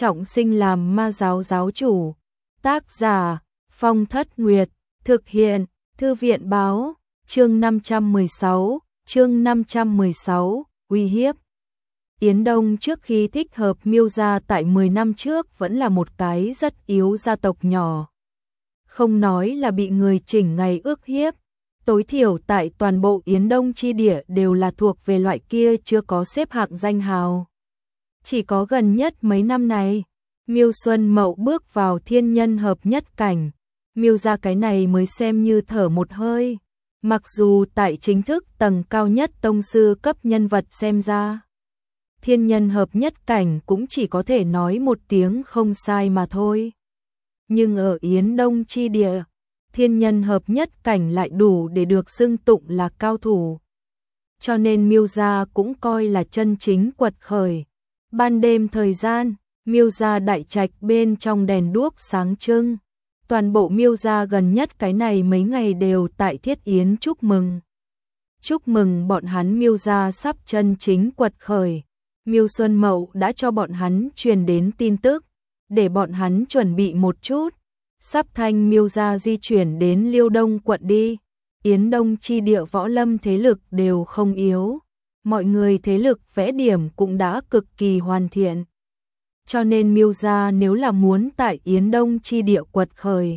trọng sinh làm ma giáo giáo chủ. Tác giả Phong Thất Nguyệt, thực hiện Thư viện báo, chương 516, uy hiếp. Yến Đông trước khi thích hợp Miêu gia tại 10 năm trước vẫn là một cái rất yếu gia tộc nhỏ. Không nói là bị người chỉnh ngày ức hiếp, tối thiểu tại toàn bộ Yến Đông chi địa đều là thuộc về loại kia chưa có xếp hạng danh hào. Chỉ có gần nhất mấy năm này, Miêu Xuân Mậu bước vào thiên nhân hợp nhất cảnh, Miêu gia cái này mới xem như thở một hơi. Mặc dù tại chính thức tầng cao nhất tông sư cấp nhân vật xem ra, thiên nhân hợp nhất cảnh cũng chỉ có thể nói một tiếng không sai mà thôi. Nhưng ở Yến Đông chi địa, thiên nhân hợp nhất cảnh lại đủ để được xưng tụng là cao thủ. Cho nên Miêu gia cũng coi là chân chính quật khởi. Ban đêm thời gian, Miêu gia đại trạch bên trong đèn đuốc sáng trưng. Toàn bộ Miêu gia gần nhất cái này mấy ngày đều tại thiết yến chúc mừng. Chúc mừng bọn hắn Miêu gia sắp chân chính quật khởi. Miêu Xuân Mậu đã cho bọn hắn truyền đến tin tức, để bọn hắn chuẩn bị một chút. Sắp thanh Miêu gia di chuyển đến Liêu Đông quận đi. Yến Đông chi địa võ lâm thế lực đều không yếu. Mọi người thế lực vẽ điểm cũng đã cực kỳ hoàn thiện. Cho nên Miêu gia nếu là muốn tại Yến Đông chi địa quật khởi,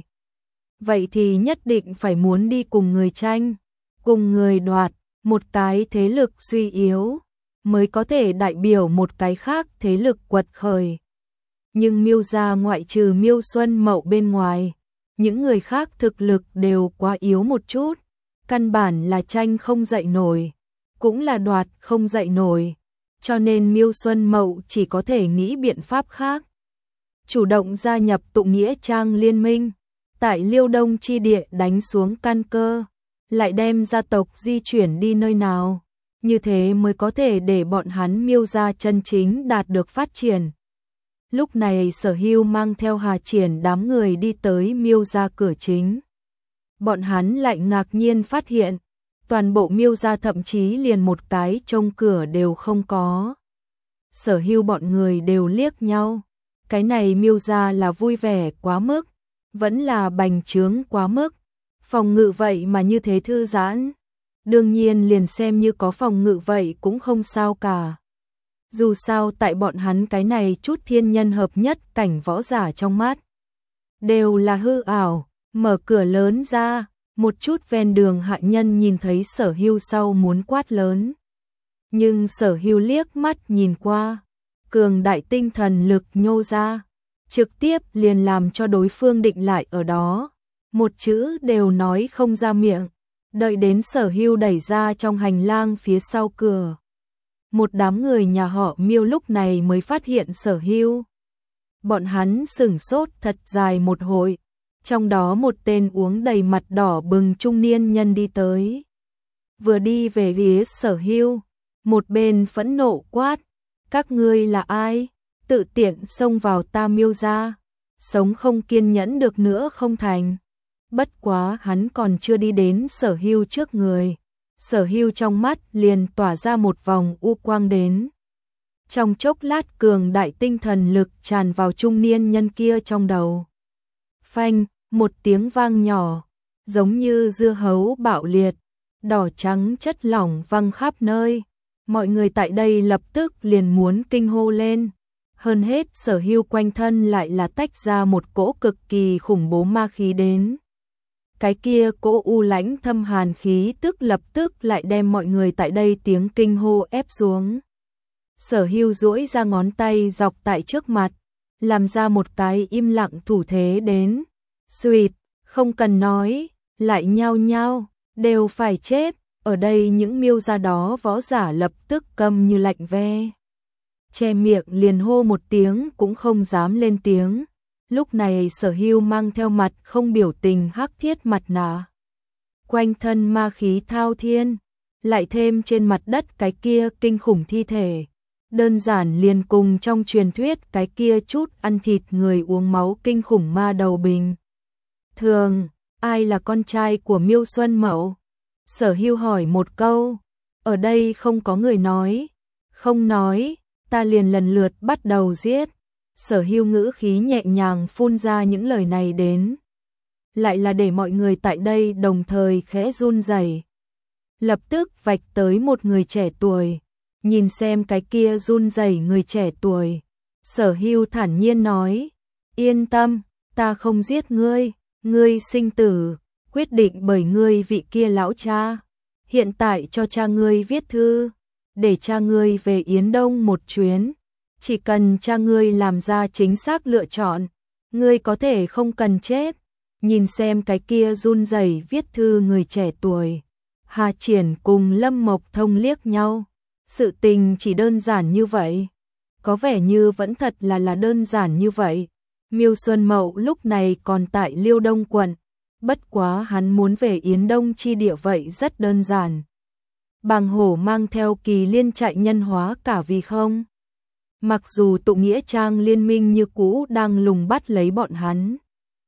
vậy thì nhất định phải muốn đi cùng người tranh, cùng người đoạt. Một cái thế lực suy yếu mới có thể đại biểu một cái khác thế lực quật khởi. Nhưng Miêu gia ngoại trừ Miêu Xuân Mậu bên ngoài, những người khác thực lực đều quá yếu một chút, căn bản là tranh không dậy nổi, cũng là đoạt không dậy nổi. Cho nên Miêu Xuân Mậu chỉ có thể nghĩ biện pháp khác. Chủ động gia nhập tụng nghĩa trang liên minh, tại Liêu Đông chi địa đánh xuống căn cơ, lại đem gia tộc di chuyển đi nơi nào. Như thế mới có thể để bọn hắn Miêu gia chân chính đạt được phát triển. Lúc này Sở Hưu mang theo Hà Triển đám người đi tới Miêu gia cửa chính. Bọn hắn lại ngạc nhiên phát hiện, toàn bộ Miêu gia thậm chí liền một cái trông cửa đều không có. Sở Hưu bọn người đều liếc nhau, cái này Miêu gia là vui vẻ quá mức, vẫn là bành trướng quá mức. Phòng ngự vậy mà như thế thư giãn, đương nhiên liền xem như có phòng ngự vậy cũng không sao cả. Dù sao tại bọn hắn cái này chút thiên nhân hợp nhất cảnh võ giả trong mắt đều là hư ảo. Mở cửa lớn ra, một chút ven đường hạ nhân nhìn thấy Sở Hưu sau muốn quát lớn. Nhưng Sở Hưu liếc mắt nhìn qua, cường đại tinh thần lực nhô ra, trực tiếp liền làm cho đối phương định lại ở đó, một chữ đều nói không ra miệng. Đợi đến Sở Hưu đẩy ra trong hành lang phía sau cửa, một đám người nhà họ Miêu lúc này mới phát hiện Sở Hưu. Bọn hắn sửng sốt thật dài một hồi, trong đó một tên uống đầy mặt đỏ bừng trung niên nhân đi tới. Vừa đi về phía Sở Hưu, một bên phẫn nộ quát: các ngươi là ai? Tự tiện xông vào ta Miêu gia, sống không kiên nhẫn được nữa không thành. Bất quá hắn còn chưa đi đến Sở Hưu trước người, Sở Hưu trong mắt liền tỏa ra một vòng u quang đến. Trong chốc lát cường đại tinh thần lực tràn vào trung niên nhân kia trong đầu. Phanh, một tiếng vang nhỏ, giống như dưa hấu bạo liệt, đỏ trắng chất lỏng văng khắp nơi. Mọi người tại đây lập tức liền muốn kinh hô lên. Hơn hết Sở Hưu quanh thân lại là tách ra một cỗ cực kỳ khủng bố ma khí đến. Cái kia cỗ u lãnh thâm hàn khí tức lập tức lại đem mọi người tại đây tiếng kinh hô ép xuống. Sở Hưu duỗi ra ngón tay dọc tại trước mặt, làm ra một cái im lặng thủ thế đến. Xuyệt, không cần nói, lại nhao nhao, đều phải chết. Ở đây những Miêu gia đó võ giả lập tức câm như lạnh ve, che miệng liền hô một tiếng cũng không dám lên tiếng. Lúc này Sở Hưu mang theo mặt không biểu tình hắc thiết mặt nạ, quanh thân ma khí thao thiên, lại thêm trên mặt đất cái kia kinh khủng thi thể, đơn giản liền cùng trong truyền thuyết cái kia chút ăn thịt người uống máu kinh khủng ma đầu bình thường. Ai là con trai của Miêu Xuân Mậu? Sở Hưu hỏi một câu. Ở đây không có người nói. Không nói, ta liền lần lượt bắt đầu giết. Sở Hưu ngữ khí nhẹ nhàng phun ra những lời này đến, lại là để mọi người tại đây đồng thời khẽ run rẩy. Lập tức vạch tới một người trẻ tuổi, nhìn xem cái kia run rẩy người trẻ tuổi. Sở Hưu thản nhiên nói, yên tâm, ta không giết ngươi, ngươi sinh tử quyết định bởi ngươi vị kia lão cha. Hiện tại cho cha ngươi viết thư, để cha ngươi về Yến Đông một chuyến. Chỉ cần cha ngươi làm ra chính xác lựa chọn, ngươi có thể không cần chết. Nhìn xem cái kia run rẩy viết thư người trẻ tuổi, Hà Triển cùng Lâm Mộc Thông liếc nhau. Sự tình chỉ đơn giản như vậy, có vẻ như vẫn thật là đơn giản như vậy. Miêu Xuân Mậu lúc này còn tại Liêu Đông quận, bất quá hắn muốn về Yến Đông chi địa vậy rất đơn giản. Bàng Hổ mang theo Kỳ Liên chạy nhân hóa cả vì không. Mặc dù tụ nghĩa trang liên minh như cũ đang lùng bắt lấy bọn hắn.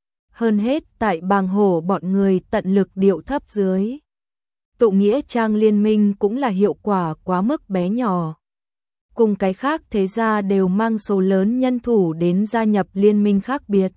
Hơn hết tại Bàng Hổ bọn người tận lực điệu thấp dưới. Tụ nghĩa trang liên minh cũng là hiệu quả quá mức bé nhỏ. Cùng cái khác thế gia đều mang số lớn nhân thủ đến gia nhập liên minh khác biệt.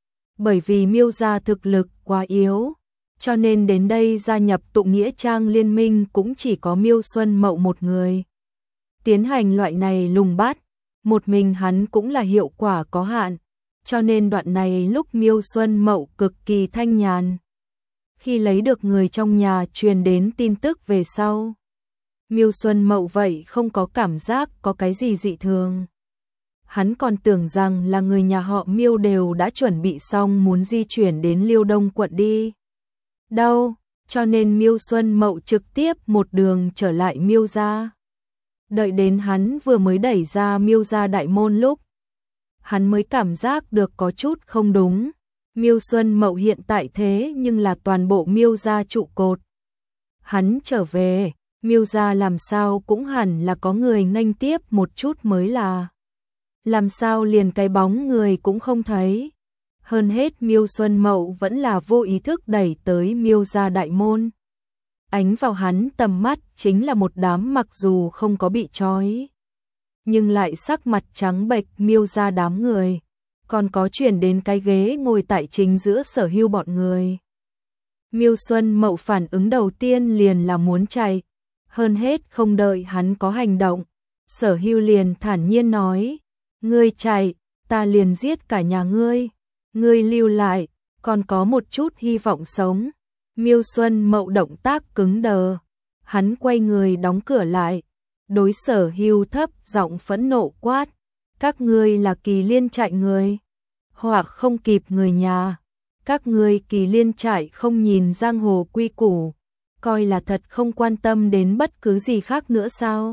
Bởi vì Miêu gia thực lực quá yếu, cho nên đến đây gia nhập tụ nghĩa trang liên minh cũng chỉ có Miêu Xuân Mậu một người. Tiến hành loại này lùng bắt, một mình hắn cũng là hiệu quả có hạn, cho nên đoạn này lúc Miêu Xuân Mậu cực kỳ thanh nhàn. Khi lấy được người trong nhà truyền đến tin tức về sau, Miêu Xuân Mậu vậy không có cảm giác có cái gì dị thường. Hắn còn tưởng rằng là người nhà họ Miêu đều đã chuẩn bị xong muốn di chuyển đến Liêu Đông quận đi. Đâu, cho nên Miêu Xuân Mậu trực tiếp một đường trở lại Miêu gia. Đợi đến hắn vừa mới đẩy ra Miêu gia đại môn lúc, hắn mới cảm giác được có chút không đúng. Miêu Xuân Mậu hiện tại thế nhưng là toàn bộ Miêu gia trụ cột. Hắn trở về, Miêu gia làm sao cũng hẳn là có người nghênh tiếp một chút mới là. Làm sao liền cái bóng người cũng không thấy. Hơn hết Miêu Xuân Mậu vẫn là vô ý thức đẩy tới Miêu gia đại môn. Ánh vào hắn tầm mắt chính là một đám mặc dù không có bị trói, nhưng lại sắc mặt trắng bệch Miêu gia đám người. Còn có chuyển đến cái ghế ngồi tại chính giữa Sở Hưu bọn người. Miêu Xuân Mậu phản ứng đầu tiên liền là muốn chạy. Hơn hết không đợi hắn có hành động, Sở Hưu liền thản nhiên nói, ngươi chạy, ta liền giết cả nhà ngươi. Ngươi lưu lại, còn có một chút hy vọng sống. Miêu Xuân Mậu động tác cứng đờ, hắn quay người đóng cửa lại, đối Sở Hưu thấp giọng phẫn nộ quát, các ngươi là Kỳ Liên trại người, hoặc không kịp người nhà, các ngươi Kỳ Liên trại không nhìn giang hồ quy củ, coi là thật không quan tâm đến bất cứ gì khác nữa sao?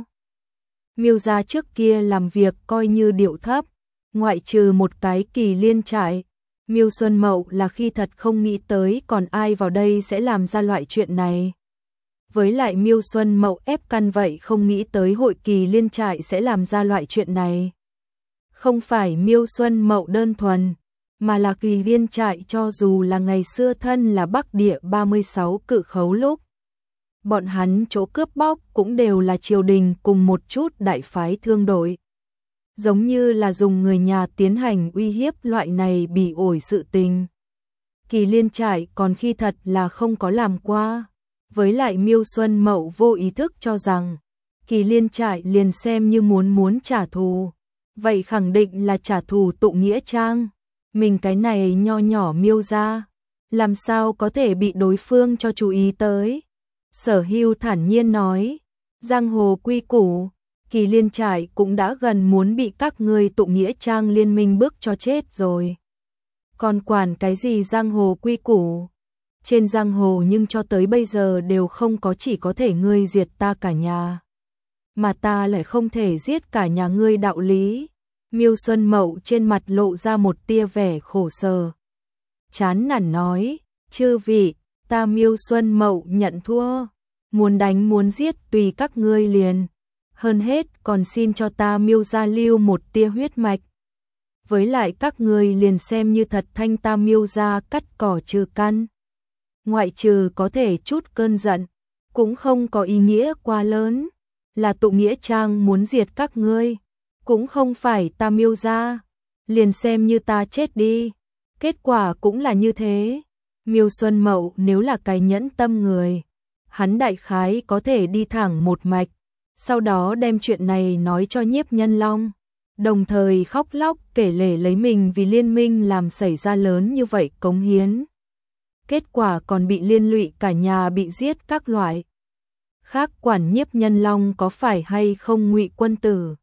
Miêu gia trước kia làm việc coi như điệu thấp, ngoại trừ một cái Kỳ Liên trại. Miêu Xuân Mậu là khi thật không nghĩ tới còn ai vào đây sẽ làm ra loại chuyện này. Với lại Miêu Xuân Mậu ép căn vậy không nghĩ tới hội Kỳ Liên trại sẽ làm ra loại chuyện này. Không phải Miêu Xuân Mậu đơn thuần, mà là Kỳ Liên trại cho dù là ngày xưa thân là Bắc Địa 36 cự khấu lúc. Bọn hắn chỗ cướp bóc cũng đều là triều đình cùng một chút đại phái thương đội. Giống như là dùng người nhà tiến hành uy hiếp loại này bị ổi sự tình. Kỳ Liên trại còn khi thật là không có làm qua. Với lại Miêu Xuân Mậu vô ý thức cho rằng Kỳ Liên trại liền xem như muốn trả thù. Vậy khẳng định là trả thù tụ nghĩa trang. Mình cái này nho nhỏ Miêu gia, làm sao có thể bị đối phương cho chú ý tới. Sở Hưu thản nhiên nói, giang hồ quy củ, Kỳ Liên trại cũng đã gần muốn bị các ngươi tụ nghĩa trang liên minh bức cho chết rồi. Còn quản cái gì giang hồ quy củ? Trên giang hồ nhưng cho tới bây giờ đều không có chỉ có thể ngươi diệt ta cả nhà, mà ta lại không thể giết cả nhà ngươi đạo lý. Miêu Xuân Mậu trên mặt lộ ra một tia vẻ khổ sở. Chán nản nói, chư vị, ta Miêu Xuân Mậu nhận thua, muốn đánh muốn giết tùy các ngươi liền. Hơn hết còn xin cho ta Miêu gia lưu một tia huyết mạch. Với lại các ngươi liền xem như thật thanh ta Miêu gia cắt cỏ trừ căn. Ngoại trừ có thể chút cơn giận, cũng không có ý nghĩa quá lớn. Là tụ nghĩa trang muốn diệt các ngươi, cũng không phải ta Miêu gia. liền xem như ta chết đi. Kết quả cũng là như thế. Miêu Xuân Mậu nếu là cái nhẫn tâm người, hắn đại khái có thể đi thẳng một mạch, sau đó đem chuyện này nói cho Nhiếp Nhân Long, đồng thời khóc lóc kể lể lấy mình vì liên minh làm xảy ra lớn như vậy cống hiến. Kết quả còn bị liên lụy cả nhà bị giết các loại. Khác quản Nhiếp Nhân Long có phải hay không ngụy quân tử.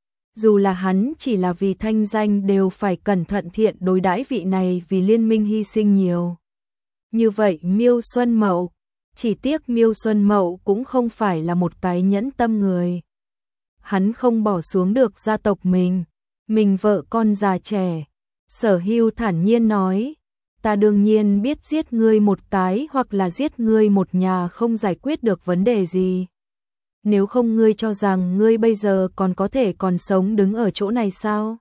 Dù là hắn chỉ là vì thanh danh đều phải cẩn thận thiện đối đãi vị này vì liên minh hy sinh nhiều. Như vậy Miêu Xuân Mậu, chỉ tiếc Miêu Xuân Mậu cũng không phải là một cái nhẫn tâm người. Hắn không bỏ xuống được gia tộc mình vợ con già trẻ. Sở Hưu thản nhiên nói, ta đương nhiên biết giết ngươi một cái hoặc là giết ngươi một nhà không giải quyết được vấn đề gì. Nếu không ngươi cho rằng ngươi bây giờ còn có thể còn sống đứng ở chỗ này sao?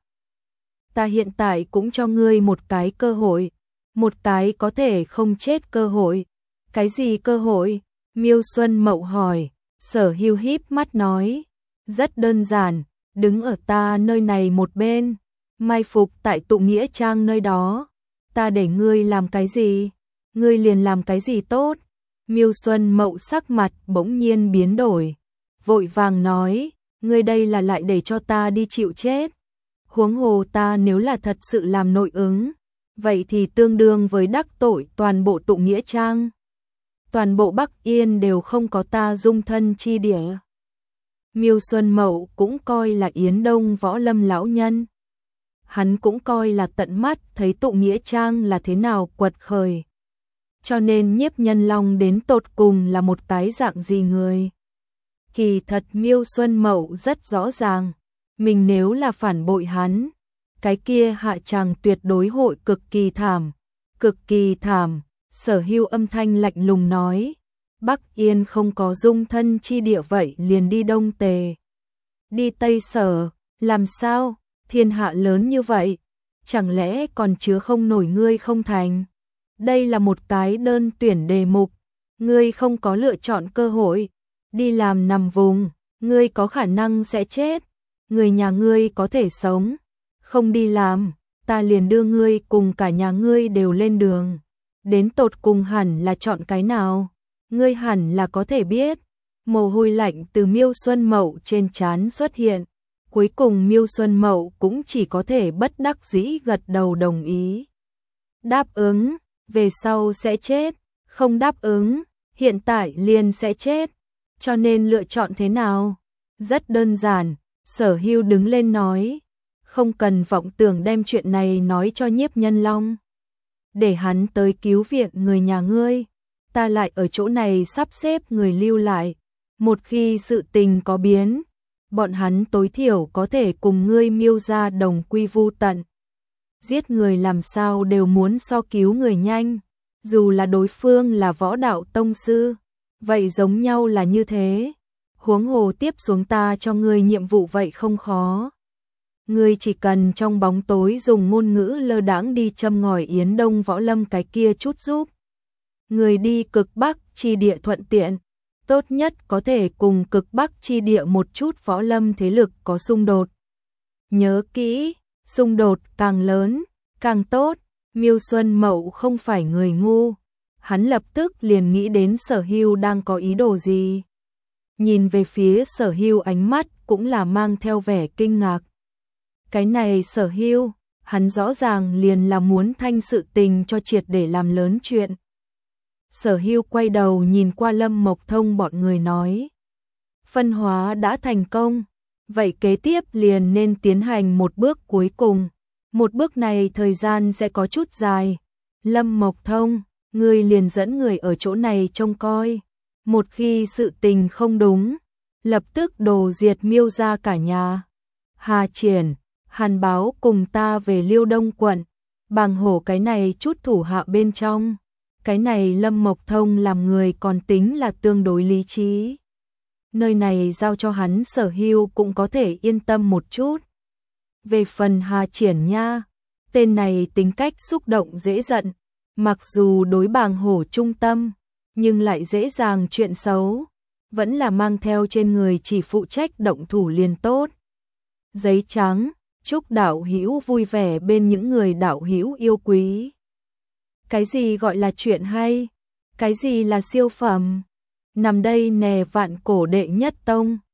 Ta hiện tại cũng cho ngươi một cái cơ hội, một cái có thể không chết cơ hội. Cái gì cơ hội? Miêu Xuân Mậu hỏi. Sở Hưu híp mắt nói, rất đơn giản, đứng ở ta nơi này một bên, mai phục tại Tụ Nghĩa Trang nơi đó. Ta để ngươi làm cái gì, ngươi liền làm cái gì tốt. Miêu Xuân Mậu sắc mặt bỗng nhiên biến đổi, vội vàng nói, ngươi đây là lại để cho ta đi chịu chết. Huống hồ ta nếu là thật sự làm nội ứng, vậy thì tương đương với đắc tội toàn bộ Tụ Nghĩa Trang. Toàn bộ Bắc Yên đều không có ta dung thân chi địa. Miêu Xuân Mậu cũng coi là Yến Đông võ lâm lão nhân. Hắn cũng coi là tận mắt thấy Tụ Nghĩa Trang là thế nào quật khởi. Cho nên Nhiếp Nhân Long đến tột cùng là một cái dạng gì người. Kỳ thật Miêu Xuân Mậu rất rõ ràng, mình nếu là phản bội hắn, cái kia hạ tràng tuyệt đối hội cực kỳ thảm, cực kỳ thảm. Sở Hưu âm thanh lạnh lùng nói, Bắc Yên không có dung thân chi địa vậy liền đi Đông Tề, đi Tây Sở, làm sao? Thiên hạ lớn như vậy, chẳng lẽ còn chứa không nổi ngươi không thành? Đây là một cái đơn tuyển đề mục, ngươi không có lựa chọn cơ hội, đi làm nằm vùng, ngươi có khả năng sẽ chết, người nhà ngươi có thể sống, không đi làm, ta liền đưa ngươi cùng cả nhà ngươi đều lên đường. Đến tột cùng hẳn là chọn cái nào? Ngươi hẳn là có thể biết. Mồ hôi lạnh từ Miêu Xuân Mậu trên trán xuất hiện. Cuối cùng Miêu Xuân Mậu cũng chỉ có thể bất đắc dĩ gật đầu đồng ý. Đáp ứng, về sau sẽ chết. Không đáp ứng, hiện tại liền sẽ chết. Cho nên lựa chọn thế nào? Rất đơn giản, Sở Hưu đứng lên nói. Không cần vọng tưởng đem chuyện này nói cho Nhiếp Nhân Long. Để hắn tới cứu viện người nhà ngươi, ta lại ở chỗ này sắp xếp người lưu lại. Một khi sự tình có biến, bọn hắn tối thiểu có thể cùng ngươi Miêu gia đồng quy vu tận. Giết người làm sao đều muốn so cứu người nhanh, dù là đối phương là võ đạo tông sư, vậy giống nhau là như thế. Huống hồ tiếp xuống ta cho ngươi nhiệm vụ vậy không khó. Ngươi chỉ cần trong bóng tối dùng ngôn ngữ lơ đãng đi châm ngòi Yến Đông võ lâm cái kia chút giúp. Người đi cực Bắc chi địa thuận tiện, tốt nhất có thể cùng cực Bắc chi địa một chút võ lâm thế lực có xung đột. Nhớ kỹ, xung đột càng lớn, càng tốt. Miêu Xuân Mậu không phải người ngu, hắn lập tức liền nghĩ đến Sở Hưu đang có ý đồ gì. Nhìn về phía Sở Hưu ánh mắt cũng là mang theo vẻ kinh ngạc. Cái này Sở Hưu, hắn rõ ràng liền là muốn thanh sự tình cho triệt để làm lớn chuyện. Sở Hưu quay đầu nhìn qua Lâm Mộc Thông bọn người nói. Phân hóa đã thành công, vậy kế tiếp liền nên tiến hành một bước cuối cùng. Một bước này thời gian sẽ có chút dài. Lâm Mộc Thông, ngươi liền dẫn người ở chỗ này trông coi. Một khi sự tình không đúng, lập tức đồ diệt Miêu gia cả nhà. Hà Triển, Hàn Báo cùng ta về Liêu Đông quận, Bàng Hổ cái này chút thủ hạ bên trong. Cái này Lâm Mộc Thông làm người còn tính là tương đối lý trí. Nơi này giao cho hắn Sở Hưu cũng có thể yên tâm một chút. Về phần Hà Triển nha, tên này tính cách xúc động dễ giận, mặc dù đối Bàng Hổ trung tâm, nhưng lại dễ dàng chuyện xấu, vẫn là mang theo trên người chỉ phụ trách động thủ liền tốt. Giấy trắng, chúc đạo hữu vui vẻ bên những người đạo hữu yêu quý. Cái gì gọi là chuyện hay? Cái gì là siêu phẩm? Nằm đây nè Vạn Cổ đệ nhất tông.